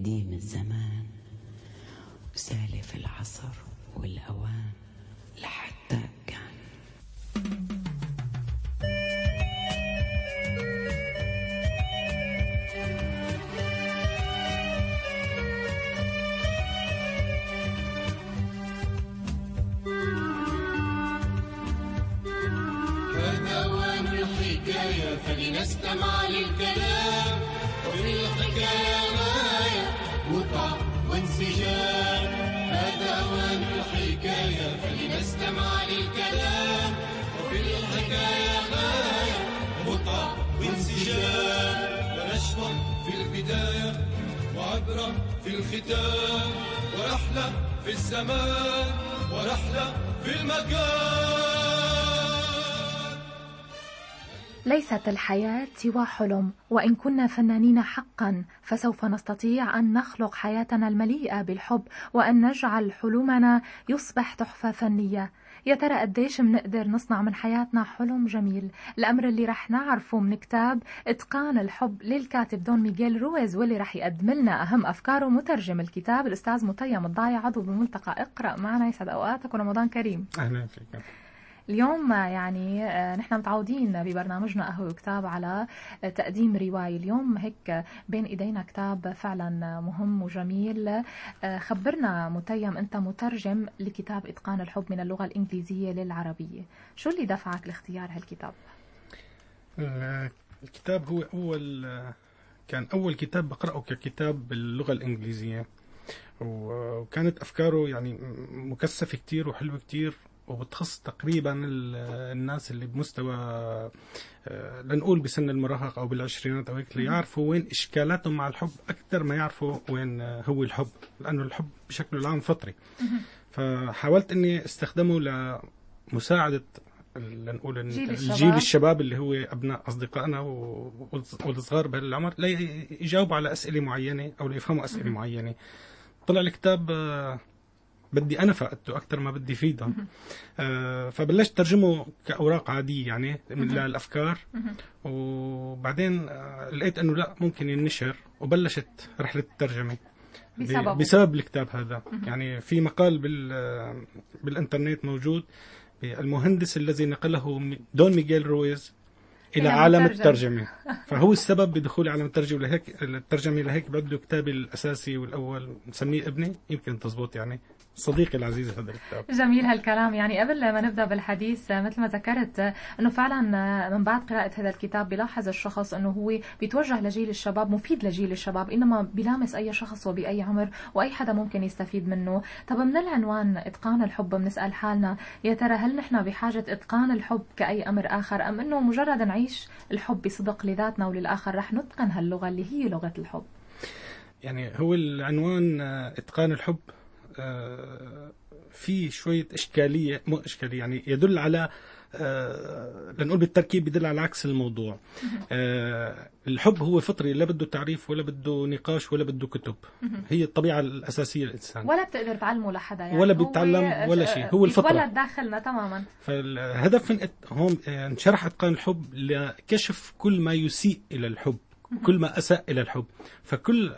قديم الزمان وسالف العصر والأوان لحتى كان. فلنستمع للكلام وفي الحكاية غاية متعة وانسجام. هذا أوان الحكاية فلنستمع للكلام وفي الحكاية غاية متعة وانسجام. ونشوة في البداية وعبرة في الختام ورحلة في الزمان ورحلة في المكان. ليست الحياة سوى حلم، وإن كنا فنانين حقا فسوف نستطيع أن نخلق حياتنا المليئة بالحب وأن نجعل حلمنا يصبح تحفة فنية. يا ترى قديش منقدر نصنع من حياتنا حلم جميل؟ الأمر اللي رح نعرفه من كتاب إتقان الحب للكاتب دون ميغيل رويز، واللي رح يقدم لنا أهم أفكاره مترجم الكتاب الأستاذ متيم الضايع عضو بملتقى اقرأ معنا. يسعد أوقاتك ورمضان كريم. أهلا فيك. اليوم يعني نحن متعودين ببرنامجنا قهوة وكتاب على تقديم رواية. اليوم هيك بين إيدينا كتاب فعلا مهم وجميل. خبرنا متيم، أنت مترجم لكتاب إتقان الحب من اللغة الإنجليزية للعربية، شو اللي دفعك لاختيار هالكتاب؟ الكتاب هو كان أول كتاب بقرأه ككتاب باللغة الإنجليزية، وكانت أفكاره يعني مكثفة كتير وحلوة كتير، وبتخص تقريبا الناس اللي بمستوى لنقول بسن المراهقة أو بالعشرينات أو هيك، يعرفوا وين إشكالاتهم مع الحب أكثر ما يعرفوا وين هو الحب، لأنه الحب بشكل العام فطري. فحاولت إني استخدمه لمساعدة لنقول الجيل الشباب اللي هو أبناء أصدقائنا والصغار بهالعمر لا يجاوبوا على أسئلة معينة أو ليفهموا أسئلة معينة. طلع الكتاب بدي أنا فقدته أكتر ما بدي فيدهم. فبلشت ترجمه كأوراق عادية يعني للأفكار، وبعدين لقيت أنه لا ممكن ينشر، وبلشت رحلة الترجمة بسبب الكتاب هذا. يعني في مقال بالإنترنت موجود المهندس الذي نقله دون ميغيل رويز إلى عالم الترجمة، فهو السبب بدخول عالم الترجمة. لهيك بده كتابي الأساسي والأول نسميه ابني، يمكن تزبط يعني صديقي العزيز هذا الكتاب. جميل هالكلام. يعني قبل ما نبدأ بالحديث مثل ما ذكرت أنه فعلا من بعد قراءة هذا الكتاب بيلاحظ الشخص أنه هو بيتوجه لجيل الشباب، مفيد لجيل الشباب، إنما بيلامس أي شخص وبأي عمر وأي حدا ممكن يستفيد منه. طب من العنوان إتقان الحب بنسأل حالنا يا ترى هل نحن بحاجة إتقان الحب كأي أمر آخر، أم أنه مجرد نعيش الحب بصدق لذاتنا وللآخر رح نتقن هاللغة اللي هي لغة الحب؟ يعني هو العنوان إتقان الحب في شوية إشكالية، مو إشكالية يعني يدل على لنقول بالتركيب يدل على عكس الموضوع. الحب هو فطري، لا بده تعريف ولا بده نقاش ولا بده كتب، هي الطبيعة الأساسية للإنسان، ولا بتقدر تعلمه لحدا يعني، ولا بيتعلم ولا شيء، هو الفطرة يتولد داخلنا تماما. فالهدف من هون انشرح إتقان الحب لكشف كل ما يسيء إلى الحب، كل ما أساء إلى الحب. فكل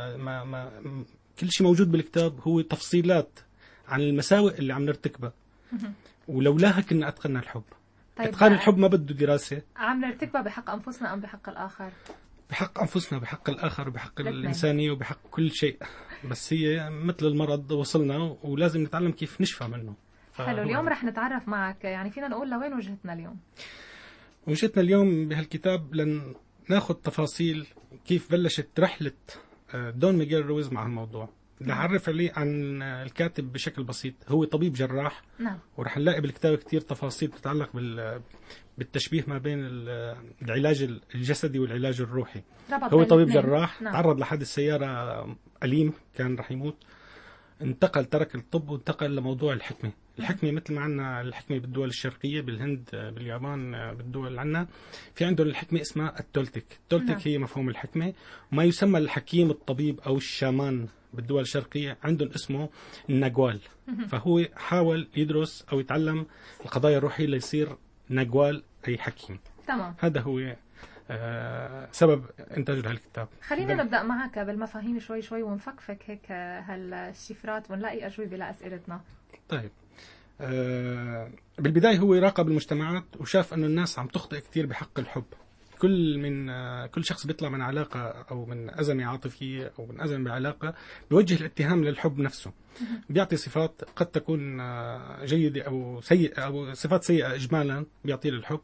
كل شيء موجود بالكتاب هو تفصيلات عن المساوئ اللي عم نرتكبها، ولولاها كنا أتقنا الحب. طيب إتقان الحب ما بده دراسة. عم نرتكبها بحق أنفسنا أم بحق الآخر؟ بحق أنفسنا، بحق الآخر، وبحق الإنسانية، وبحق كل شيء. بس هي مثل المرض وصلنا ولازم نتعلم كيف نشفى منه. حلو. اليوم رح نتعرف معك، يعني فينا نقول لوين وجهتنا اليوم؟ وجهتنا اليوم بهالكتاب لن ناخذ تفاصيل كيف بلشت رحلة دون ميغيل رويز مع الموضوع. رح أعرف عليه عن الكاتب بشكل بسيط. هو طبيب جراح. نعم. ورح نلاقي بالكتاب كتير تفاصيل تتعلق بالتشبيه ما بين العلاج الجسدي والعلاج الروحي. هو طبيب جراح. نعم. تعرض لحادث سيارة أليم، كان رح يموت، انتقل، ترك الطب وانتقل لموضوع الحكمة. الحكمة مثل ما عنا الحكمة بالدول الشرقية، بالهند، باليابان، بالدول اللي عنا في عندهم الحكمة اسمها التولتك. التولتك هي مفهوم الحكمة. وما يسمى الحكيم الطبيب أو الشامان بالدول الشرقية عندهم اسمه النجوال. فهو حاول يدرس أو يتعلم القضايا الروحية ليصير نجوال أي حكيم. تمام. هذا هو سبب إنتاج هالكتاب. خلينا نبدأ معك بالمفاهيم شوي شوي ونفكفك هيك هالشفرات ونلاقي أجوبة لأسئلتنا. طيب، بالبداية هو راقب المجتمعات وشاف أنه الناس عم تخطئ كتير بحق الحب. كل شخص بيطلع من علاقة أو من أزمة عاطفية أو من أزمة بعلاقة بيوجه الاتهام للحب نفسه، بيعطي صفات قد تكون جيدة أو سيئة أو صفات سيئة إجمالا بيعطي للحب،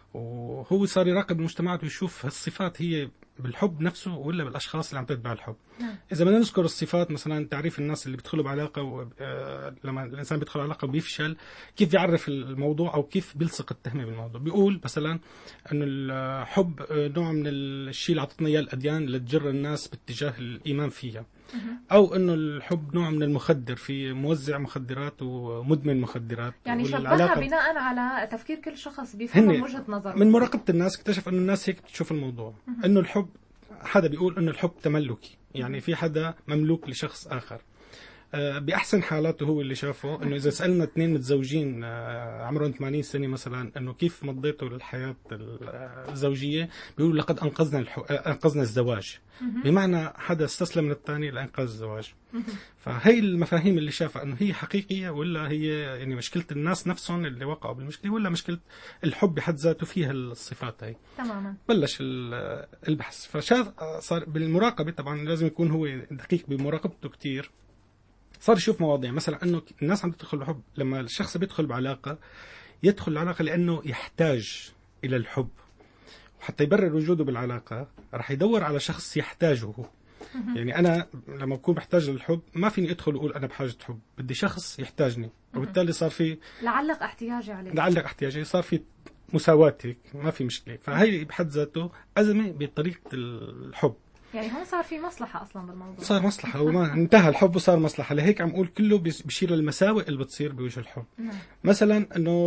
وهو صار يراقب المجتمعات ويشوف هالصفات هي بالحب نفسه ولا بالأشخاص اللي عم تتبع الحب. إذا بدنا نذكر الصفات، مثلا تعريف الناس اللي بيدخلوا بعلاقة لما الإنسان بيدخل علاقة وبيفشل كيف بيعرف الموضوع أو كيف بيلصق التهمة بالموضوع. بيقول مثلا أنه الحب نوع من الشيء اللي عطتنا إياه الأديان اللي تجر الناس باتجاه الإيمان فيها، أو أنه الحب نوع من المخدر، في موزع مخدرات ومدمن مخدرات. يعني شبهها بناء على تفكير كل شخص بيفهم من وجهة نظره. من مراقبة الناس اكتشف أنه الناس هيك تشوف الموضوع، أنه الحب، حدا بيقول أنه الحب تملكي، يعني في حدا مملوك لشخص آخر. بأحسن حالاته هو اللي شافه أنه إذا سألنا اثنين متزوجين عمرهم 80 سنة مثلا أنه كيف مضيتوا الحياة الزوجية، بيقولوا لقد أنقذنا الزواج، بمعنى حدا استسلم للثاني لإنقاذ الزواج. فهي المفاهيم اللي شافها أنه هي حقيقية ولا هي يعني مشكلة الناس نفسهم اللي وقعوا بالمشكلة، ولا مشكلة الحب بحد ذاته فيها الصفات هي. تماما. بلش البحث، فشاف صار بالمراقبة، طبعا لازم يكون هو دقيق بمراقبته كتير. صار يشوف مواضيع مثلا أنه الناس عم تدخل بحب، لما الشخص بيدخل بعلاقة يدخل العلاقة لأنه يحتاج إلى الحب، وحتى يبرر وجوده بالعلاقة رح يدور على شخص يحتاجه هو. يعني أنا لما بكون بحتاج للحب ما فيني أدخل وأقول أنا بحاجة حب، بدي شخص يحتاجني، وبالتالي صار في لعلق احتياجي عليه، لعلق احتياجي، صار في مساواة هيك، ما في مشكلة. فهي بحد ذاته أزمة بطريقة الحب. يعني هون صار في مصلحة أصلا بالموضوع، صار مصلحة، وما انتهى الحب وصار مصلحة. لهيك عم أقول كله بيشير للمساوئ اللي بتصير بوجه الحب. مثلا أنه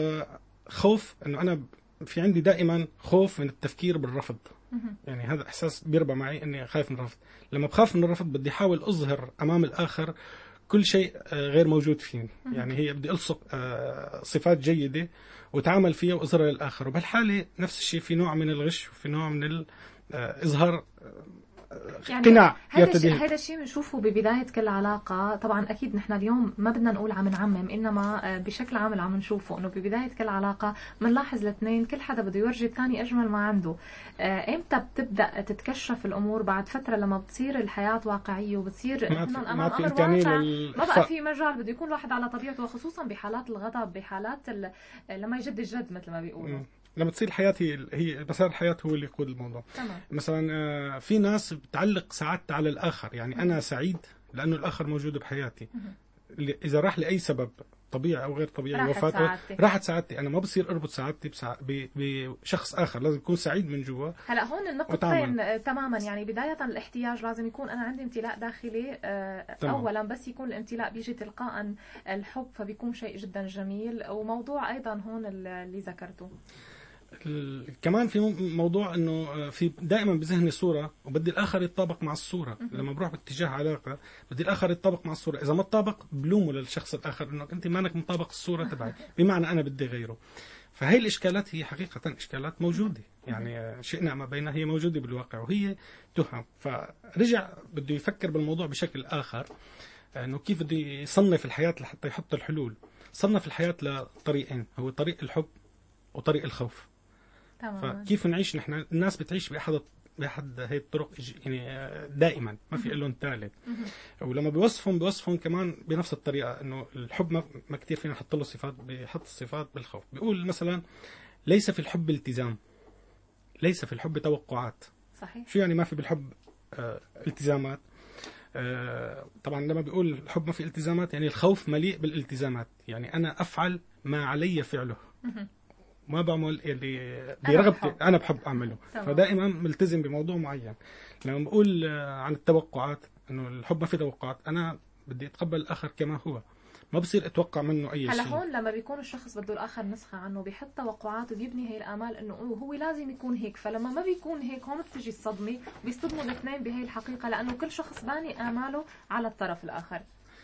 خوف، أنه أنا في عندي دائما خوف من التفكير بالرفض. يعني هذا إحساس بيربى معي أني خايف من الرفض. لما بخاف من الرفض بدي أحاول أظهر أمام الآخر كل شيء غير موجود فيه. يعني هي بدي ألصق صفات جيدة وتعامل فيها وأظهرها للآخر، وبهالحالة نفس الشيء في نوع من الغش وفي نوع من إظهار يعني قناع. هذا الشيء بنشوفه ببداية كل علاقة. طبعا أكيد نحن اليوم ما بدنا نقول عم نعمم، إنما بشكل عام عم نشوفه إنه ببداية كل علاقة بنلاحظ الاثنين كل حدا بده يورجي الثاني أجمل ما عنده. إمتى بتبدأ تتكشف الأمور؟ بعد فترة لما بتصير الحياة واقعية وبتصير أمام أمر واقع، ما بقى في مجال، بده يكون الواحد على طبيعته، وخصوصا بحالات الغضب، بحالات لما يجد الجد مثل ما بيقولوا. لما تصير الحياة هي مسار الحياة هو اللي يقود الموضوع. تمام. مثلا في ناس بتعلق سعادتها على الآخر، يعني أنا سعيد لأنه الآخر موجود بحياتي. إذا راح لأي سبب طبيعي أو غير طبيعي، وفاته، راحت سعادتي. أنا ما بصير أربط سعادتي بشخص آخر، لازم يكون سعيد من جوا. هلا هون النقطتين تماما. يعني بداية الاحتياج لازم يكون أنا عندي امتلاء داخلي أولا، بس يكون الامتلاء بيجي تلقاء الحب، فبيكون شيء جدا جميل. وموضوع أيضا هون اللي ذكرته كمان في موضوع انه في دائما بذهني صوره وبدي الاخر يتطابق مع الصوره. لما بروح باتجاه علاقه بدي الاخر يتطابق مع الصوره، اذا ما تطابق بلومه للشخص الاخر انه انت مانك مطابق الصوره تبعي، بمعنى انا بدي غيره. فهي الاشكالات هي حقيقه اشكالات موجوده، يعني شئنا ما بينها هي موجوده بالواقع وهي تهم. فرجع بده يفكر بالموضوع بشكل اخر، انه كيف بده يصنف الحياه لحتى يحط الحلول. صنف الحياه لطريقين، هو طريق الحب وطريق الخوف. فكيف نعيش نحن؟ الناس بتعيش بأحد هي الطرق، يعني دائما ما في لهم ثالث. ولما بيوصفهم كمان بنفس الطريقة، انه الحب ما كتير فينا نحط له صفات، بيحط الصفات بالخوف. بيقول مثلا ليس في الحب التزام، ليس في الحب توقعات. صحيح. شو يعني ما في بالحب التزامات؟ طبعا لما بيقول الحب ما في التزامات، يعني الخوف مليء بالالتزامات، يعني أنا أفعل ما علي فعله، ما بعمل اللي برغبتي أنا بحب أعمله. فدائما ملتزم بموضوع معين. لما بقول عن التوقعات، إنه الحب ما في توقعات، أنا بدي أتقبل الآخر كما هو، ما بصير أتوقع منه أي شيء. هلا هون لما بيكون الشخص بده الآخر نسخة عنه، بيحط توقعات وبيبني هي الآمال إنه هو لازم يكون هيك. فلما ما بيكون هيك، هون بتجي الصدمة، بيصطدموا الاثنين بهي الحقيقة، لأنه كل شخص باني آماله على الطرف الآخر.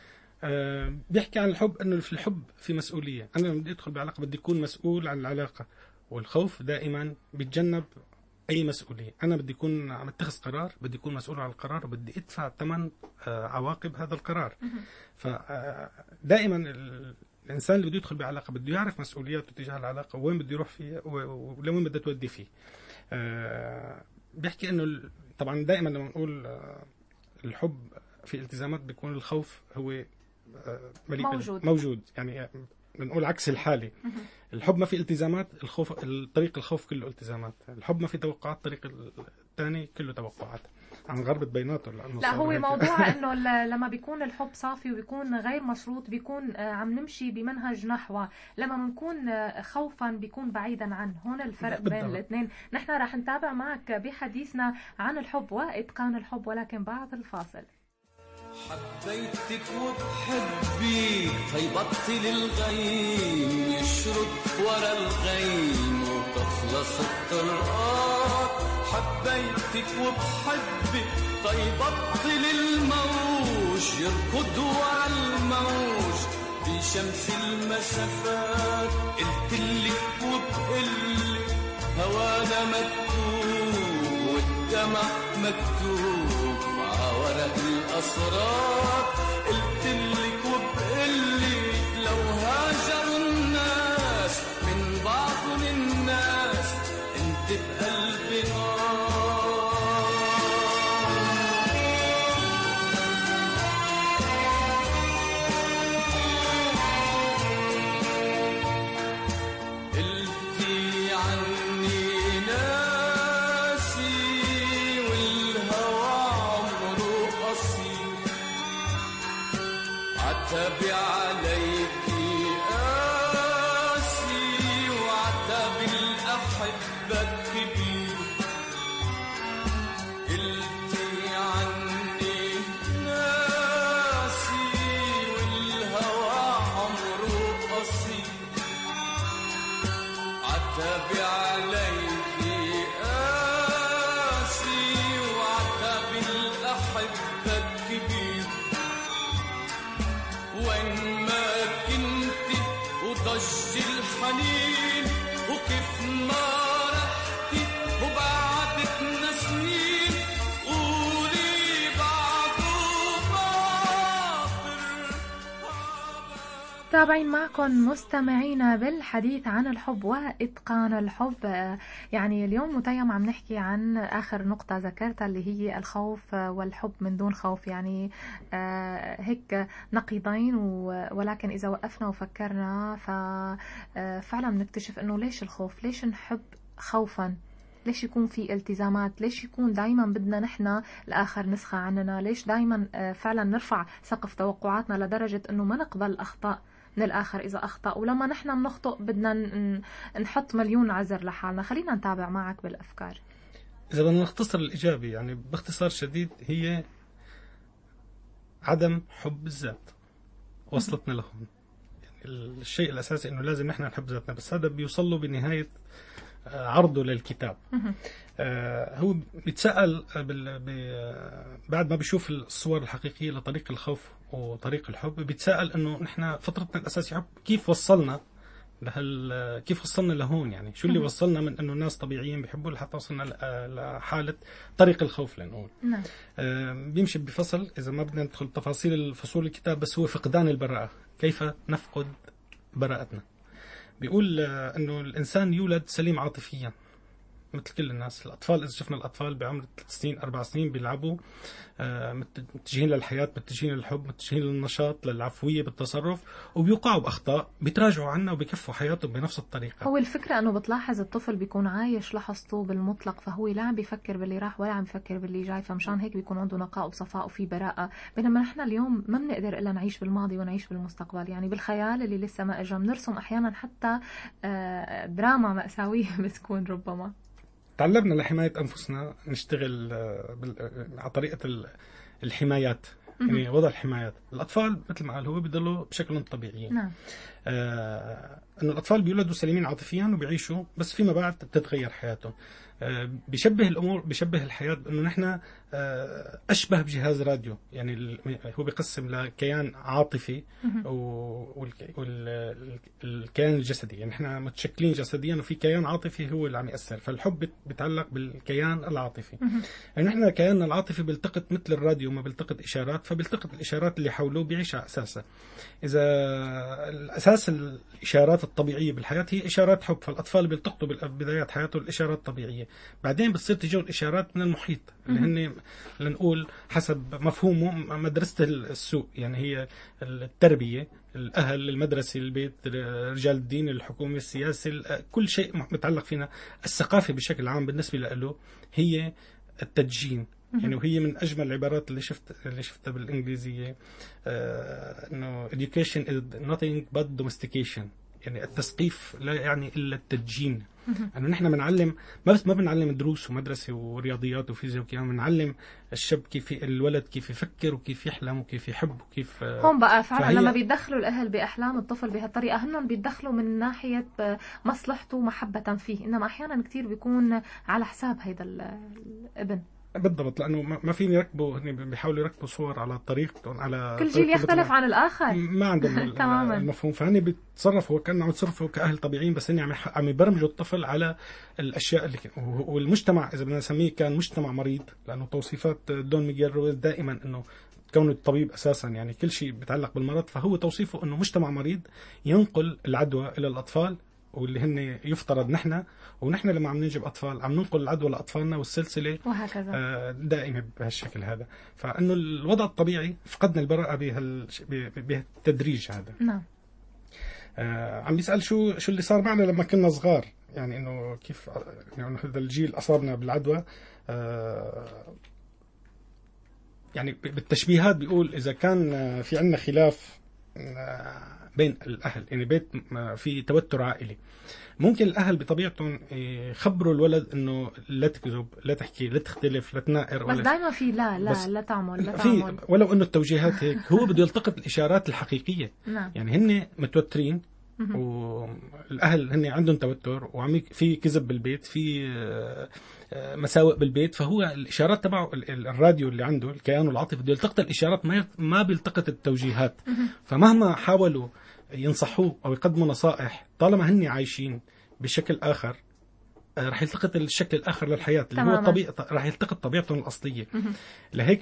بيحكي عن الحب، انه في الحب في مسؤوليه. انا لما بدي ادخل بعلاقه بدي اكون مسؤول عن العلاقه، والخوف دائما بيتجنب أي مسؤولية. أنا بدي أكون عم اتخذ قرار، بدي أكون مسؤول عن القرار، وبدي أدفع ثمن عواقب هذا القرار. فدائما الإنسان اللي بده يدخل بعلاقة بده يعرف مسؤولياته تجاه العلاقة، وين بده يروح فيها ولوين بده تودي فيه. بيحكي إنه طبعا دائما لما نقول الحب في التزامات بيكون الخوف هو موجود. يعني بنقول عكس الحالة. الحب ما في التزامات، طريق الخوف كله التزامات. الحب ما في توقعات، طريق الثاني كله توقعات. عم غربت بيناتهم. لا، هو موضوع انه لما بيكون الحب صافي وبيكون غير مشروط بيكون عم نمشي بمنهج نحوه، لما بنكون خوفا بيكون بعيدا عنه. هون الفرق بين الاثنين. نحن راح نتابع معك بحديثنا عن الحب واتقان الحب، ولكن بعد الفاصل. حبيتك وبحبك، فيبطل الغيم يشرد ورا الغيم وتخلص الطرقات. حبيتك وبحبك، فيبطل الموج يركض ورا الموج بشمس المسافات. قلتلك وبقلك هوانا مكتوب والدمع مكتوب ورق الأسرار. قلتلك وبقلك لو هاجروا الناس من بعض الناس انت بقلبي نار. قلتي عني ناسي عتبي عليكي قاسي وعتبي الأحبة كبير. قلتي عني ناسي والهوى عمره قصير. عتبي عليكي قاسي وعتبي الأحبة كبير. وين ما كنتي وضج الحنين وكيف ما رحتي وبعدتنا سنين، قولي بعده باطر. تابعين معكم مستمعينا بالحديث عن الحب وإتقان الحب. يعني اليوم متيم عم نحكي عن آخر نقطة ذكرتها اللي هي الخوف والحب من دون خوف. يعني هيك نقيضين، ولكن إذا وقفنا وفكرنا ففعلا بنكتشف إنه ليش الخوف؟ ليش نحب خوفا؟ ليش يكون في التزامات؟ ليش يكون دايما بدنا نحن الآخر نسخة عننا؟ ليش دايما فعلا نرفع سقف توقعاتنا لدرجة إنه ما نقبل أخطاء من الآخر إذا أخطأ، ولما نحن بنخطئ بدنا نحط مليون عذر لحالنا؟ خلينا نتابع معك بالأفكار. إذا بدنا نختصر الإجابة يعني باختصار شديد، هي عدم حب الذات وصلتنا لهون. يعني الشيء الأساسي إنه لازم نحن نحب ذاتنا، بس هذا بيوصل له بنهاية عرضه للكتاب. هو بيتسأل بعد ما بيشوف الصور الحقيقية لطريق الخوف وطريق الحب، بيتسأل إنه نحن فطرتنا الأساسية حب، كيف وصلنا كيف وصلنا لهون؟ يعني شو اللي وصلنا من إنه الناس طبيعيين بيحبوا لحتى وصلنا لحالة طريق الخوف لنقول. بيمشي بفصل، إذا ما بدنا ندخل تفاصيل فصول الكتاب، بس هو فقدان البراءة. كيف نفقد براءتنا؟ بيقول إنه الإنسان يولد سليم عاطفيا مثل كل الناس. الأطفال إذا شفنا الأطفال بعمر 3 سنين 4 سنين بيلعبوا، متجهين للحياة، متجهين للحب، متجهين للنشاط، للعفوية بالتصرف، وبيوقعوا بأخطاء بيتراجعوا عنها وبيكفوا حياتهم بنفس الطريقة. هو الفكرة أنه بتلاحظ الطفل بيكون عايش لحظته بالمطلق، فهو لا عم بيفكر باللي راح ولا عم بيفكر باللي جاي، فمشان هيك بيكون عنده نقاء وصفاء وفي براءة. بينما نحن اليوم ما بنقدر إلا نعيش بالماضي ونعيش بالمستقبل، يعني بالخيال اللي لسه ما إجا بنرسم أحيانا حتى دراما مأساوية بتكون ربما. تعلمنا لحماية أنفسنا نشتغل على طريقة الحمايات، يعني وضع الحمايات. الأطفال مثل ما قال هو بيضلوا بشكلهم طبيعيين. نعم. إنه الأطفال بيولدوا سليمين عاطفيا وبيعيشوا، بس فيما بعد بتتغير حياتهم. بيشبه الأمور، بيشبه الحياة إنه نحن أشبه بجهاز راديو. يعني هو بيقسم لكيان عاطفي والكيان الجسدي. يعني نحن متشكلين جسديا وفي كيان عاطفي هو اللي عم يأثر. فالحب بيتعلق بالكيان العاطفي. يعني نحن كياننا العاطفي بيلتقط مثل الراديو ما بيلتقط إشارات، فبيلتقط الإشارات اللي حوله بيعيش على أساسها. إذا الأساس الإشارات الطبيعية بالحياة هي إشارات حب، فالأطفال بيلتقطوا بدايات حياتهم الإشارات الطبيعية. بعدين بتصير تجوا الإشارات من المحيط اللي هن لنقول حسب مفهومه مدرسة السوق. يعني هي التربية، الأهل، المدرسة، البيت، رجال الدين، الحكومة، السياسة، كل شيء متعلق فينا. الثقافة بشكل عام بالنسبة له هي التدجين. يعني وهي من أجمل العبارات اللي شفتها بالإنجليزية، إنه education is nothing but domestication. يعني التثقيف لا يعني إلا التدجين. يعني نحن بنعلم، ما بنعلم دروس ومدرسة ورياضيات وفيزياء وكيمياء، بنعلم الشاب كيف الولد كيف يفكر وكيف يحلم وكيف يحب وكيف. هون بقى فعلا لما بيتدخلوا الأهل بأحلام الطفل بهالطريقة هن بيتدخلوا من ناحية مصلحته ومحبة فيه، إنما أحيانا كتير بيكون على حساب هيدا الابن. بالضبط، لأنه ما فيني يركبوا، بيحاولوا يركبوا صور على طريقتهم، على كل جيل يختلف عن الآخر، ما عندهم المفهوم. فهني بيتصرفوا كأنهم عم يتصرفوا كأهل طبيعيين، بس هني عم يبرمجوا الطفل على الأشياء اللي والمجتمع إذا بدنا نسميه كان مجتمع مريض، لأنه توصيفات دون ميغيل رويز دائما إنه كونه الطبيب أساسا يعني كل شيء بيتعلق بالمرض، فهو توصيفه إنه مجتمع مريض ينقل العدوى إلى الأطفال، واللي هن يفترض نحن، ونحن لما عم ننجب أطفال عم ننقل العدوى لأطفالنا، والسلسلة وهكذا دائما بهالشكل هذا. فإنه الوضع الطبيعي فقدنا البراءة بهالتدريج هذا. نعم. عم بيسأل شو اللي صار معنا لما كنا صغار، يعني إنه كيف يعني هذا الجيل أصابنا بالعدوى. يعني بالتشبيهات بيقول إذا كان في عندنا خلاف بين الأهل، يعني بيت في توتر عائلي، ممكن الأهل بطبيعتهم يخبروا الولد إنه لا تكذب، لا تحكي، لا تختلف، لا تنائر، بس دائما في لا تعمل في، ولو إنه التوجيهات هيك هو بده يلتقط الإشارات الحقيقية. نعم. يعني هن متوترين والأهل هن عندهم توتر وعم في كذب بالبيت، في مساوئ بالبيت، فهو الإشارات تبعه الراديو اللي عنده الكيان العاطفي بده يلتقط الإشارات، ما بيلتقط التوجيهات. فمهما حاولوا ينصحوه أو يقدموا نصائح، طالما هن عايشين بشكل آخر رح يلتقط الشكل الآخر للحياة اللي هو طبيعي، رح يلتقط طبيعتهم الأصلية. لهيك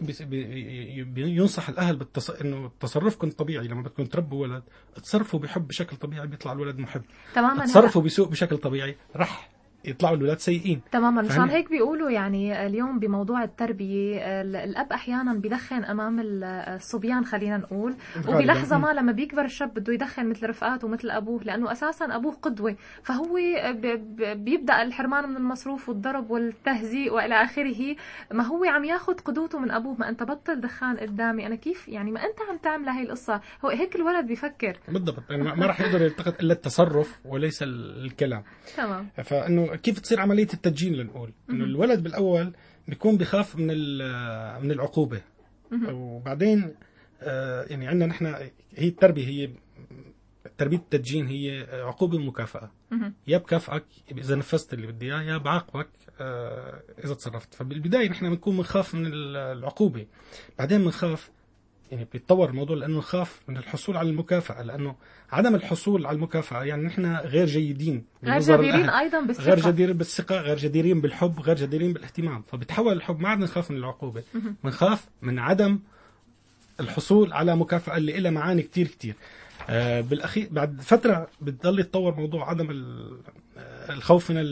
ينصح الأهل إنه تصرفكم طبيعي، لما بدكم تربوا ولد تصرفوا بحب بشكل طبيعي بيطلع الولد محب. تماما. تصرفوا بسوء بشكل طبيعي رح يطلعوا الولاد سيئين. تماما. مشان هيك بيقولوا يعني اليوم بموضوع التربية الأب أحيانا بيدخن أمام الصبيان خلينا نقول، وبلحظة ما لما بيكبر الشاب بده يدخن مثل رفقاته ومثل أبوه، لأنه أساسا أبوه قدوة، فهو بيبدأ الحرمان من المصروف والضرب والتهزيء وإلى آخره. ما هو عم ياخد قدوته من أبوه، ما أنت بطل دخان قدامي، أنا كيف يعني ما أنت عم تعمل هاي القصة. هو هيك الولد بيفكر بالضبط. يعني ما رح يقدر يلتقط إلا التصرف وليس الكلام. تمام. فإنه كيف تصير عملية التدجين لنقول إنه الولد بالأول بيكون بخاف من العقوبة، وبعدين يعني عندنا نحن هي التربية، هي تربية التدجين هي عقوبة ومكافأة. يا بكافئك إذا نفذت اللي بدي إياه، يا بعاقبك إذا تصرفت. فبالبداية نحن بنكون بنخاف من العقوبة، بعدين بنخاف يعني بيتطور الموضوع لأنه نخاف من الحصول على المكافأة، لأنه عدم الحصول على المكافأة يعني نحن غير جيدين، غير جديرين أيضا بالثقة، غير جديرين بالثقة، غير جديرين بالحب، غير جديرين بالاهتمام. فبتحول الحب، ما عاد نخاف من العقوبة، بنخاف من عدم الحصول على مكافأة اللي لها معاني كتير. بالأخير بعد فترة بتضل يتطور موضوع عدم الخوف من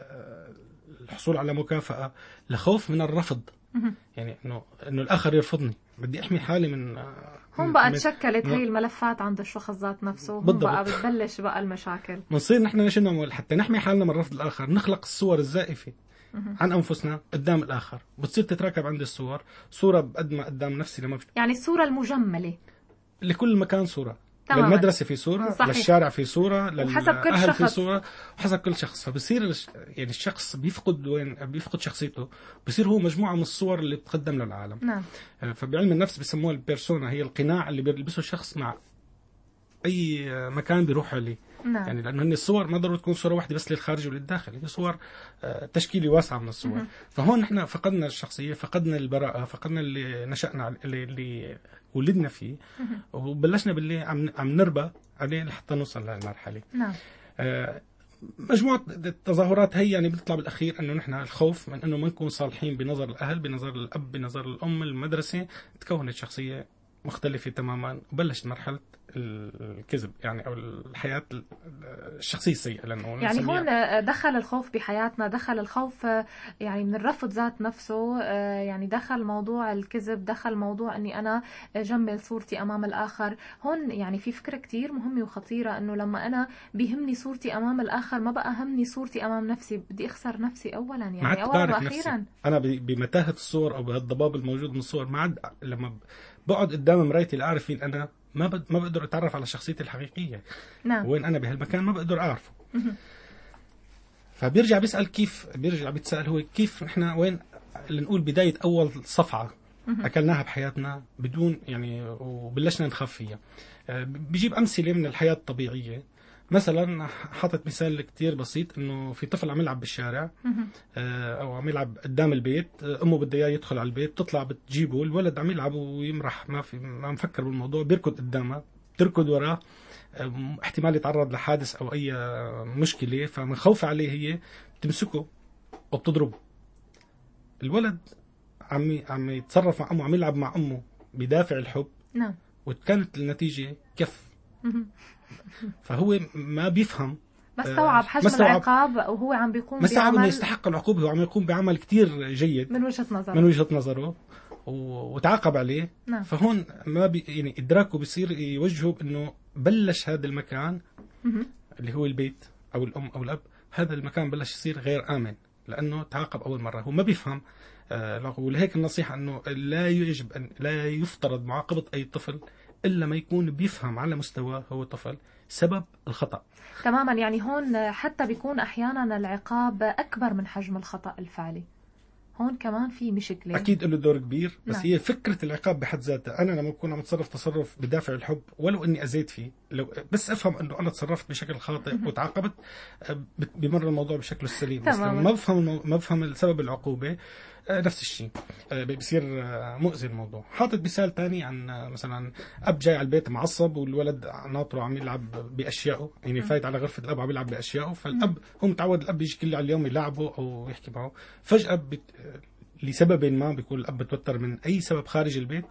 الحصول على مكافأة لخوف من الرفض. يعني إنه الآخر يرفضني، بدي أحمي حالي من هون بقى تشكلت هي الملفات عند الشخص ذات نفسه. هون بقى بتبلش بقى المشاكل. بنصير نحن ليش نعمل حتى نحمي حالنا من رفض الآخر؟ نخلق الصور الزائفة عن أنفسنا قدام الآخر، بتصير تتراكب عندي الصور، صورة بقدمها قدام نفسي لما يعني الصورة المجملة، لكل مكان صورة، تماماً. للمدرسة في صورة، صحيح. للشارع في صورة، للأهل في صورة، وحسب كل شخص. فبصير يعني الشخص بيفقد شخصيته، بصير هو مجموعة من الصور اللي بتقدم له العالم. نعم. فبعلم النفس بيسموها البيرسونا، هي القناع اللي بيلبسه الشخص مع اي مكان بيروح عليه. نعم. يعني لانه هن الصور ما ضروري تكون صوره واحده بس للخارج وللداخل، هي صور تشكيله واسعه من الصور. فهون نحن فقدنا الشخصيه، فقدنا البراءه، فقدنا اللي نشأنا اللي ولدنا فيه، وبلشنا باللي عم نربى عليه لحتى نوصل لهالمرحله. نعم. مجموعة التظاهرات هي يعني بتطلع بالأخير أنه نحن الخوف من أنه ما نكون صالحين بنظر الأهل، بنظر الأب، بنظر الأم، المدرسة. تكونت شخصية مختلفة تماما، وبلشت مرحلة الكذب يعني، أو الحياة الشخصية السيئة. لأنه يعني هون دخل الخوف بحياتنا، دخل الخوف يعني من الرفض ذات نفسه، يعني دخل موضوع الكذب، دخل موضوع أني أنا جمل صورتي أمام الآخر. هون يعني في فكرة كتير مهمة وخطيرة، أنه لما أنا بيهمني صورتي أمام الآخر ما بقى همني صورتي أمام نفسي، بدي أخسر نفسي أولا، يعني أولا وأخيرا. أنا بمتاهة الصور أو بهالضباب الموجود من الصور، ما عاد لما بقعد قدام مرايتي لأعرف فين أنا، ما بقدر أتعرف على شخصيتي الحقيقية. نعم. وين أنا بهالمكان ما بقدر أعرفه. فبيرجع بيسأل كيف، بيرجع بيتسأل هو كيف نحن وين اللي نقول بداية أول صفعة أكلناها بحياتنا بدون يعني، وبلشنا نخاف فيها. بيجيب أمثلة من الحياة الطبيعية. مثلا حاطط مثال كتير بسيط، انه في طفل عم يلعب بالشارع او عم يلعب قدام البيت، امه بدها اياه يدخل على البيت، تطلع بتجيبه، الولد عم يلعب ويمرح، ما مفكر بالموضوع، بيركض قدامها، بتركض وراه، احتمال يتعرض لحادث او اي مشكله، فمن خوف عليه هي بتمسكه وبتضربه. الولد عم يتصرف مع امه، عم يلعب مع امه بدافع الحب. نعم. وكانت النتيجه كف. فهو ما بيفهم، ما استوعب حجم العقاب، وهو عم بيقوم ما استوعب انه يستحق العقوبه، هو عم يقوم بعمل كتير جيد من وجهة نظره وتعاقب عليه. نعم. فهون ما يعني ادراكه بيصير يوجهه بانه بلش هذا المكان اللي هو البيت او الام او الاب، هذا المكان بلش يصير غير امن لانه تعاقب اول مره. هو ما بيفهم. ولهيك النصيحه انه لا يجب ان لا يفترض معاقبه اي طفل إلا ما يكون بيفهم على مستوى هو طفل سبب الخطأ. تماما. يعني هون حتى بيكون أحيانا العقاب أكبر من حجم الخطأ الفعلي، هون كمان في مشكلة. أكيد له دور كبير، بس نعم. هي فكرة العقاب بحد ذاتها. أنا لما أكون عم أتصرف تصرف بدافع الحب ولو إني أزيد فيه، لو بس أفهم إنه أنا تصرفت بشكل خاطئ وتعاقبت، بمر الموضوع بشكله السليم. بس ما بفهم السبب العقوبة، نفس الشيء بيصير مؤذي الموضوع. حاطط مثال تاني عن مثلا أب جاي على البيت معصب، والولد ناطره عم يلعب بأشيائه، يعني فايت على غرفة الأب عم يلعب بأشيائه. فالأب هو متعود الأب يجي كل اليوم يلعبه أو يحكي معه، فجأة لسبب ما بيكون الأب بتوتر من أي سبب خارج البيت،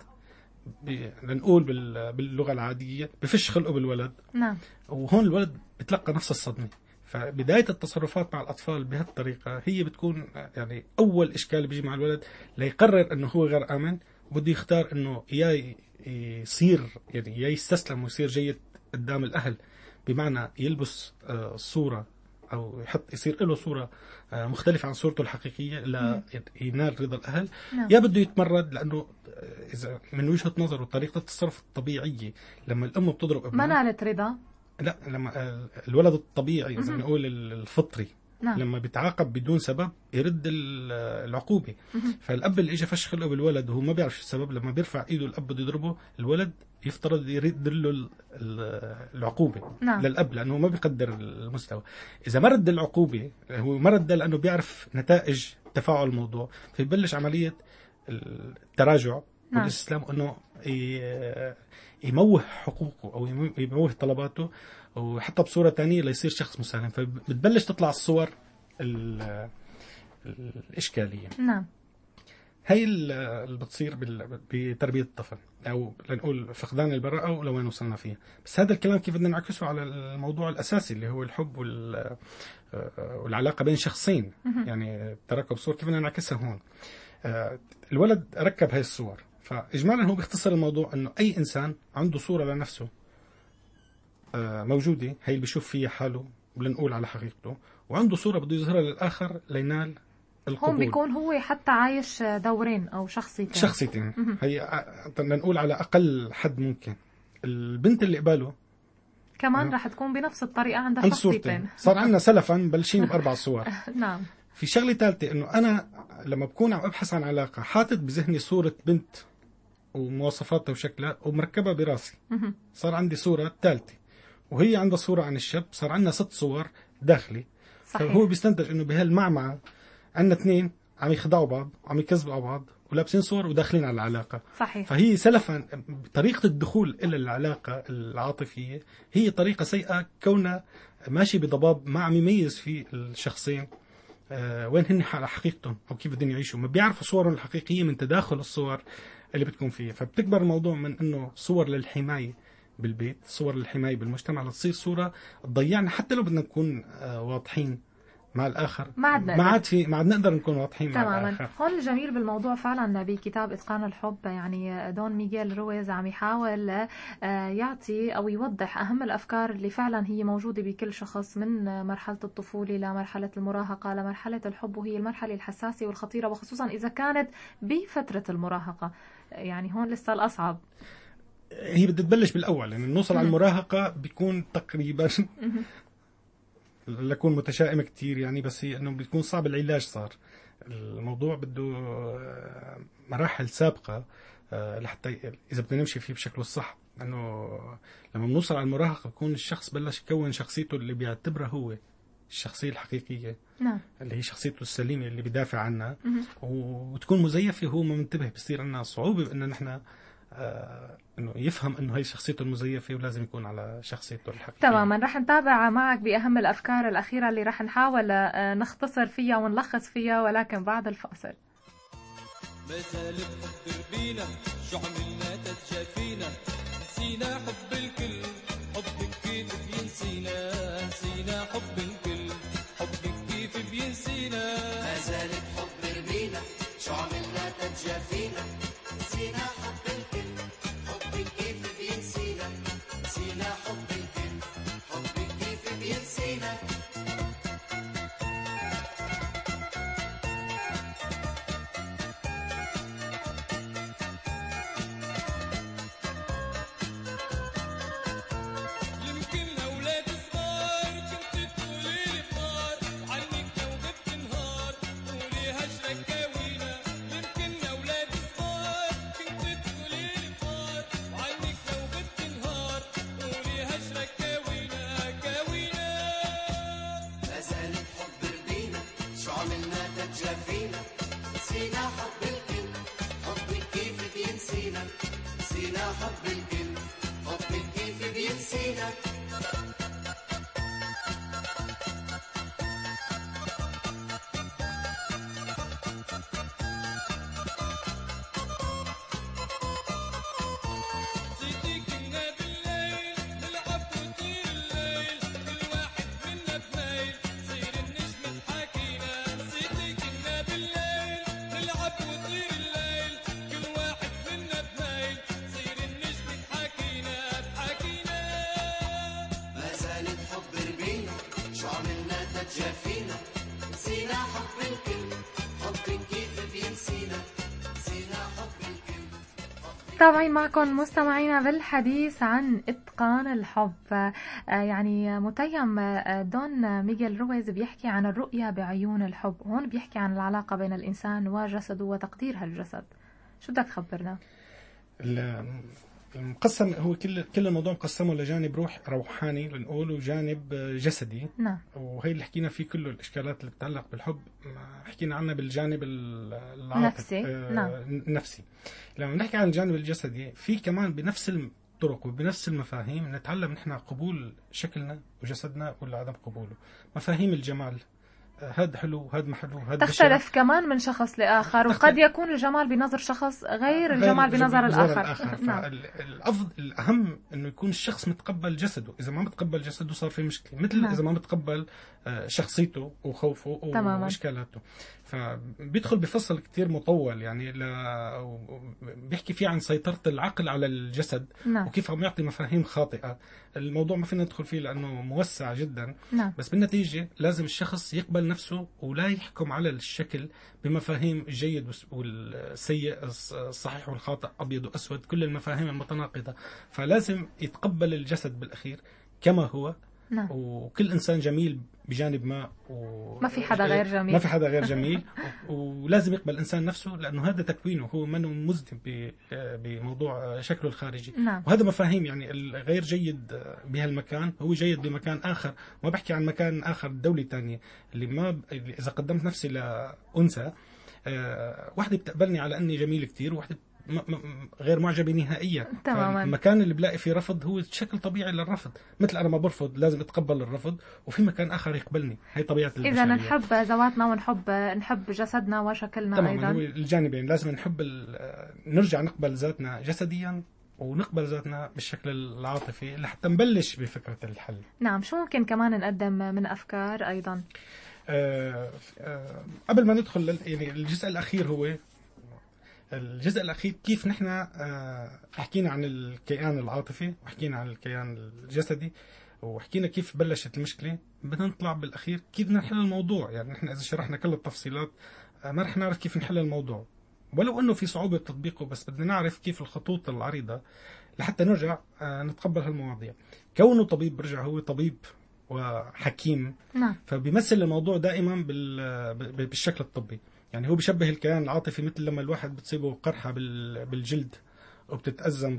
لنقول باللغة العادية بفش خلقه بالولد. نعم. وهون الولد بتلقى نفس الصدمة. فبداية التصرفات مع الأطفال بهالطريقة هي بتكون يعني أول إشكال بيجي مع الولد ليقرر أنه هو غير آمن، وبده يختار أنه يا يصير يعني يا يستسلم ويصير جيد قدام الأهل، بمعنى يلبس صورة أو يصير له صورة مختلفة عن صورته الحقيقية لينال رضا الأهل. يا بده يتمرد، لأنه إذا من وجهة نظره طريقة التصرف الطبيعية لما الأم بتضرب ابنها ما نالت رضا. لا، لما الولد الطبيعي إذا نقول الفطري، نعم. لما بيتعاقب بدون سبب يرد العقوبة. فالأب اللي إجا فش خلقه بالولد وهو ما بيعرف السبب، لما بيرفع إيده الأب بده يضربه، الولد يفترض يرد له العقوبة. نعم. للأب، لأنه ما بيقدر المستوى. إذا ما رد العقوبة، هو ما رد لأنه بيعرف نتائج تفاعل الموضوع، فيبلش عملية التراجع. نعم. والاستسلام، أنه يموه حقوقه أو يموه طلباته، وحتى بصورة تانية ليصير شخص مسالم. فبتبلش تطلع الصور الإشكالية. نعم. هي اللي بتصير بتربية الطفل، أو لنقول فقدان البراءة، ولو وين وصلنا فيها. بس هذا الكلام كيف بدنا نعكسه على الموضوع الأساسي اللي هو الحب والعلاقة بين شخصين، يعني تركب صور، كيف بدنا نعكسها هون. الولد ركب هاي الصور، فإجمالا هو بيختصر الموضوع أنه أي إنسان عنده صورة لنفسه موجودة، هي اللي بيشوف فيها حاله ولنقول على حقيقته، وعنده صورة بده يظهرها للآخر لينال القبول. هون بيكون هو حتى عايش دورين أو شخصيتين. هي لنقول على أقل حد ممكن. البنت اللي قباله كمان رح تكون بنفس الطريقة عندها شخصيتين. صار عندنا سلفا بلشين ب4 صور. نعم. في شغلة ثالثة، إنه أنا لما بكون عم أبحث عن علاقة حاطط بذهني صورة بنت ومواصفاتها وشكلها ومركبها براسي، صار عندي صورة ثالثة. وهي عندها صورة عن الشاب، صار عندنا 6 صور داخلي. صحيح. فهو بيستنتج انه بهالمعمعة عندنا 2 عم يخدعوا بعض، عم يكذبوا على بعض، ولابسين صور وداخلين على العلاقة. صحيح. فهي سلفا طريقة الدخول إلى العلاقة العاطفية هي طريقة سيئة، كونها ماشي بضباب ما عم يميز في الشخصين وين هن حقيقتهم أو كيف بدهم يعيشوا. ما بيعرفوا صورهم الحقيقية من تداخل الصور اللي بتكون فيها. فبتكبر الموضوع من إنه صور للحماية بالبيت، صور للحماية بالمجتمع، لتصير صورة تضيعنا حتى لو بدنا نكون واضحين مع الآخر. ما عاد نقدر نكون واضحين مع تماما. الآخر. هون الجميل بالموضوع فعلا بكتاب إتقان الحب، يعني دون ميغيل رويز عم يحاول يعطي أو يوضح أهم الأفكار اللي فعلا هي موجودة بكل شخص، من مرحلة الطفولة لمرحلة المراهقة لمرحلة الحب، وهي المرحلة الحساسة والخطيرة، وخصوصا إذا كانت بفترة المراهقة. يعني هون لسه الأصعب. هي بدها تبلش بالأول، يعني نوصل على المراهقة بيكون تقريبا لكون متشائم كتير يعني، بس هي انه بيكون صعب العلاج. صار الموضوع بده مراحل سابقة لحتى اذا بدنا نمشي فيه بشكل الصح. انه لما بنوصل على المراهقة بيكون الشخص بلش يكون شخصيته اللي بيعتبرها هو الشخصية الحقيقية. نعم. اللي هي شخصيته السليمة اللي بيدافع عنها، وتكون مزيفة وهو ما منتبه. بصير عندنا صعوبة بأن نحن انه يفهم انه هي شخصيته المزيفه ولازم يكون على شخصيته الحقيقيه. تماما. رح نتابع معك باهم الافكار الاخيره اللي رح نحاول نختصر فيها ونلخص فيها، ولكن بعد الفاصل. مثال بحب ربينا شو عملنا تتشافينا، نسينا حب الكل، حبك كيف بينسينا، نسينا حب الكل، حبك كيف بينسينا. مثال بحب ربينا شو عملنا تتشافينا، نسينا حب الكل، حبك كيف بينسينا، نسينا حب الكل، حبك كيف بينسينا. يمكن أولاد صغار كنت تقولي لي فار، عنك لو غبت نهار قولي هجرك كاوينا. يمكن أولاد صغار كنت تقولي لي فار، عنك لو غبت نهار قولي هجرك كاوينا كاوينا. مثال بحب ربينا شو عملنا تتجافينا، نسينا حب الكل، حبك كيف بينسينا، نسينا حب الكل، حبك كيف بينسينا. صيتي كنا بالليل نلعب وطير الليل، كل واحد منا بميل صير النجم تحاكينا. صيتي كنا بالليل نلعب وطير الليل، كل واحد منا بميل صير النجم تحاكينا تحاكينا. ما زالت حب ربينا شو عملنا تتجافينا، نسينا حب الكل، حبك كيف بينسينا، نسينا حب الكل. تابعين معكم مستمعينا بالحديث عن إتقان الحب. يعني متيم دون ميغيل رويز بيحكي عن الرؤية بعيون الحب. هون بيحكي عن العلاقة بين الإنسان وجسده وتقدير هالجسد. شو بدك تخبرنا؟ المقسم هو كل الموضوع مقسمه لجانب روحاني لنقول، وجانب جسدي. نعم. وهي اللي حكينا فيه كله الإشكالات اللي بتتعلق بالحب حكينا عنها بالجانب العاطفي نفسي. لما نحكي عن الجانب الجسدي، في كمان بنفس الطرق وبنفس المفاهيم نتعلم نحن قبول شكلنا وجسدنا ولا عدم قبوله. مفاهيم الجمال، هذا حلو هذا ما حلو، هذا تختلف كمان من شخص لآخر، وقد يكون الجمال بنظر شخص غير الجمال بنظر الآخر. نعم. الأهم أنه يكون الشخص متقبل جسده. إذا ما متقبل جسده صار في مشكلة، مثل إذا ما متقبل شخصيته وخوفه وإشكالاته. فبيدخل بفصل كتير مطول يعني بيحكي فيه عن سيطرة العقل على الجسد. نعم. وكيف عم يعطي مفاهيم خاطئة. الموضوع ما فينا ندخل فيه لأنه موسع جدا. نعم. بس بالنتيجة لازم الشخص يقبل نفسه ولا يحكم على الشكل بمفاهيم الجيد والسيء، الصحيح والخاطئ، أبيض وأسود، كل المفاهيم المتناقضة. فلازم يتقبل الجسد بالأخير كما هو، نعم. وكل إنسان جميل بجانب ما ما في حدا غير جميل. ما في حدا غير جميل ولازم يقبل الإنسان نفسه، لأنه هذا تكوينه، هو منه مذنب بموضوع شكله الخارجي. نعم. وهذا مفاهيم، يعني الغير جيد بهالمكان هو جيد بمكان آخر. ما بحكي عن مكان آخر دولة تانية اللي إذا قدمت نفسي لأنثى واحدة بتقبلني على أني جميل كتير، وواحدة غير معجبة نهائيا. تماما. المكان اللي بلاقي فيه رفض هو شكل طبيعي للرفض، مثل أنا ما برفض لازم أتقبل الرفض، وفي مكان آخر يقبلني. هي طبيعة البشرية. إذا نحب ذواتنا ونحب جسدنا وشكلنا تماما. أيضا. هو الجانبين لازم نحب نرجع نقبل ذاتنا جسديا ونقبل ذاتنا بالشكل العاطفي لحتى نبلش بفكرة الحل. نعم. شو ممكن كمان نقدم من أفكار أيضا؟ قبل ما ندخل يعني الجزء الأخير كيف نحن حكينا عن الكيان العاطفي وحكينا عن الكيان الجسدي وحكينا كيف بلشت المشكلة. بدنا نطلع بالأخير كيف بدنا نحل الموضوع. يعني نحن إذا شرحنا كل التفصيلات ما رح نعرف كيف نحل الموضوع، ولو أنه في صعوبة بتطبيقه، بس بدنا نعرف كيف الخطوط العريضة لحتى نرجع نتقبل هالمواضيع. كونه طبيب برجع هو طبيب وحكيم. نعم. فبيمثل الموضوع دائما بالشكل الطبي. يعني هو بيشبه الكيان العاطفي مثل لما الواحد بتصيبه قرحة بالجلد وبتتأزم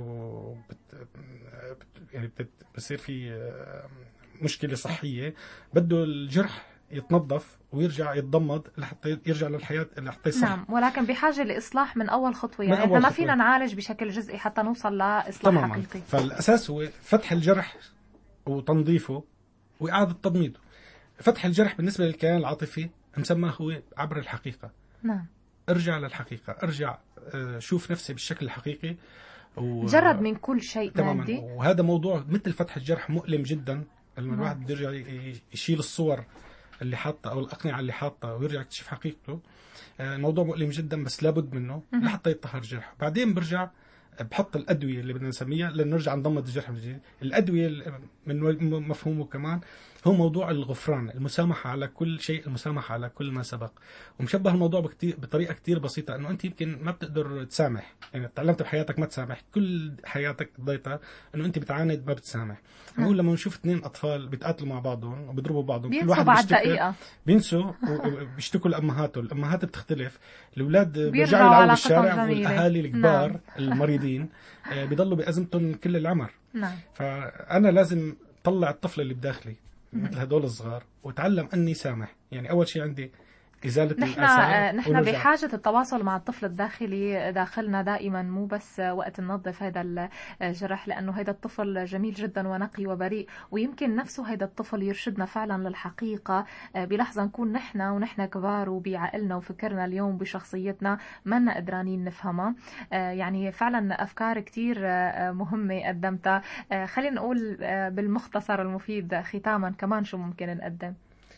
يعني بصير في مشكلة صحية، بده الجرح يتنظف ويرجع يتضمد لحتى يرجع للحياة لحتى يصح. نعم. ولكن بحاجة لإصلاح من أول خطوة. يعني أول إحنا ما خطوة. فينا نعالج بشكل جزئي حتى نوصل لإصلاح تماما. حقيقي. فالأساس هو فتح الجرح وتنظيفه وإعادة تضميده. فتح الجرح بالنسبة للكيان العاطفي مسمى هو عبر الحقيقة. نعم. ارجع للحقيقة، ارجع شوف نفسي بالشكل الحقيقي جرد من كل شيء تماما. مادي. وهذا موضوع مثل فتح الجرح مؤلم جدا، لما الواحد بده يرجع يشيل الصور اللي حاطة أو الأقنعة اللي حاطة ويرجع يكتشف حقيقته. الموضوع مؤلم جدا بس لابد منه لحتى يطهر الجرح. بعدين برجع بحط الأدوية اللي بدنا نسميها لنرجع نضمد الجرح من جديد. الأدوية من مفهومه كمان هو موضوع الغفران، المسامحة على كل شيء، المسامحة على كل ما سبق. ومشبه الموضوع بطريقة كتير بسيطة، أنه أنت يمكن ما بتقدر تسامح، يعني تعلمت بحياتك ما تسامح، كل حياتك قضيتها أنه أنت بتعاند ما بتسامح. نقول لما نشوف اثنين أطفال بيتقاتلوا مع بعضهم وبيضربوا بعضهم، كل واحد بعد دقيقة بينسوا وبيشتكوا لأمهاته، الأمهات بتختلف، الأولاد بيرجعوا يلعبوا بالشارع، والأهالي الكبار نعم. المريضين بيضلوا بأزمتهم كل العمر. نعم. فأنا لازم طلع الطفل اللي بداخلي مثل هدول الصغار وتعلم أني سامح. يعني أول شيء عندي إزالة نحن بحاجة التواصل مع الطفل الداخلي داخلنا دائما، مو بس وقت ننظف هذا الجرح، لأنه هذا الطفل جميل جدا ونقي وبريء، ويمكن نفسه هذا الطفل يرشدنا فعلا للحقيقة بلحظة نكون نحن كبار وبعقلنا وفكرنا اليوم بشخصيتنا ما قدرانين نفهمها. يعني فعلا أفكار كتير مهمة قدمتها. خلينا نقول بالمختصر المفيد ختاما كمان شو ممكن نقدم؟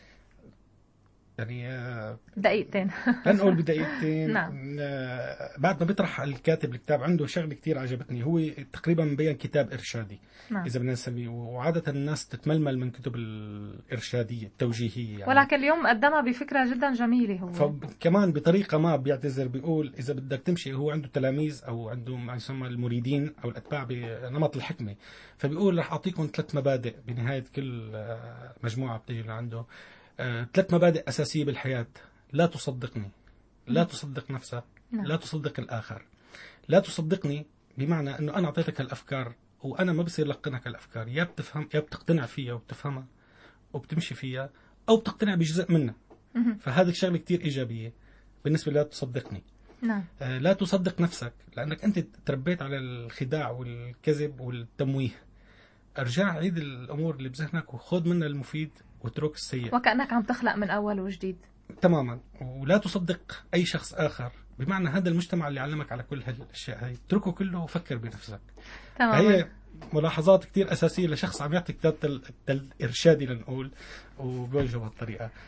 يعني دقيقتين نقول بدقيقتين. نعم. بعد ما بيطرح الكاتب الكتاب عنده شغله كتير عجبتني، هو تقريبا مبين كتاب إرشادي. نعم. إذا بدنا نسميه، وعادة الناس تتململ من كتب الإرشادية التوجيهية يعني. ولكن اليوم قدمها بفكرة جدا جميلة. هو فكمان بطريقة ما بيعتذر، بيقول إذا بدك تمشي، هو عنده تلاميذ أو عنده ما يسمى المريدين أو الأتباع بنمط الحكمة، فبيقول رح أعطيكم 3 مبادئ بنهاية كل مجموعة بتيجي لعنده. 3 مبادئ أساسية بالحياة: لا تصدقني، لا تصدق نفسك، لا تصدق الآخر. لا تصدقني بمعنى أنه أنا أعطيتك الأفكار وأنا ما بصير لقنك الأفكار، يا بتفهم يا بتقتنع فيها وبتفهمها وبتمشي فيها، أو بتقتنع بجزء منها. فهذه الشغلة كتير إيجابية بالنسبة لا تصدقني. نعم. لا تصدق نفسك لأنك أنت تربيت على الخداع والكذب والتمويه. ارجع عيد الأمور اللي بذهنك وخذ منها المفيد واترك السيء، وكأنك عم تخلق من أول وجديد. تماما. ولا تصدق أي شخص آخر، بمعنى هذا المجتمع اللي علمك على كل هالأشياء هاي اتركه كله وفكر بنفسك. تماما. هي ملاحظات كتير أساسية لشخص عم يعطي كتاب إرشادي لنقول وبيوجهه بهالطريقة.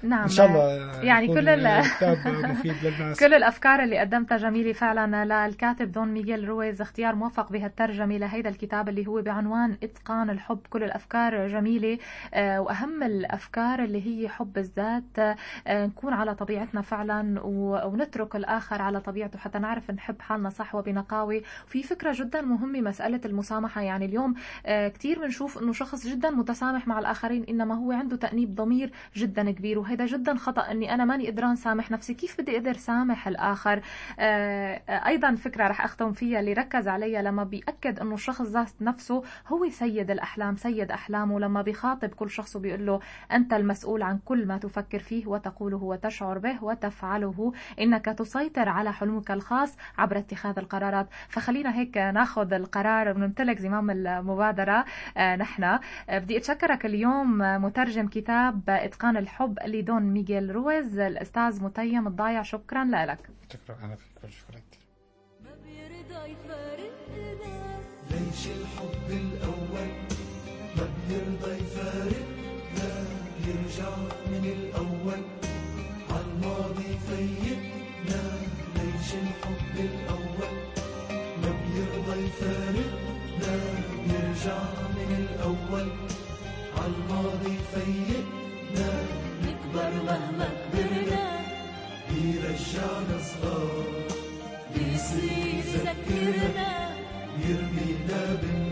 نعم. إن شاء الله يعني يكون كل كتاب مفيد للناس. كل الأفكار اللي قدمتها جميلة فعلا للكاتب دون ميغيل رويز، اختيار موفق بهالترجمة لهيدا الكتاب اللي هو بعنوان إتقان الحب. كل الأفكار جميلة، وأهم الأفكار اللي هي حب الذات، نكون على طبيعتنا فعلا ونترك الآخر على طبيعته حتى نعرف نحب حالنا صح وبنقاوة. في فكرة جدا مهمة مسألة المسامحة. يعني اليوم كتير بنشوف إنه شخص جدا متسامح مع الآخرين، إنما هو عنده تأنيب ضمير جدا كبير، وهذا جدا خطأ. اني انا ماني قدران سامح نفسي، كيف بدي اقدر سامح الاخر؟ ايضا فكره رح اختم فيها اللي ركز عليها لما بيأكد انه الشخص ذات نفسه هو سيد الاحلام، سيد احلامه، لما بيخاطب كل شخص وبيقول له انت المسؤول عن كل ما تفكر فيه وتقوله وتشعر به وتفعله، انك تسيطر على حلمك الخاص عبر اتخاذ القرارات. فخلينا هيك ناخذ القرار ونمتلك زمام المبادره. نحن بدي اتشكرك اليوم مترجم كتاب إتقان الحب لدون ميغيل رويز، الأستاذ متيم الضايع. شكرا لك. شكرا أنا فيك، شكرا كثير. ما بيرضى يفارقنا، ليش الحب الأول ما بيرضى يفارقنا، يرجع من الأول عالماضي فيتنا. ليش الحب الأول ما بيرضى يفارقنا، يرجع من الأول عالماضي فيتنا. نكبر مهما كبرنا، بيرجعنا صغار، بيصير يذكرنا يرمينا بالنار.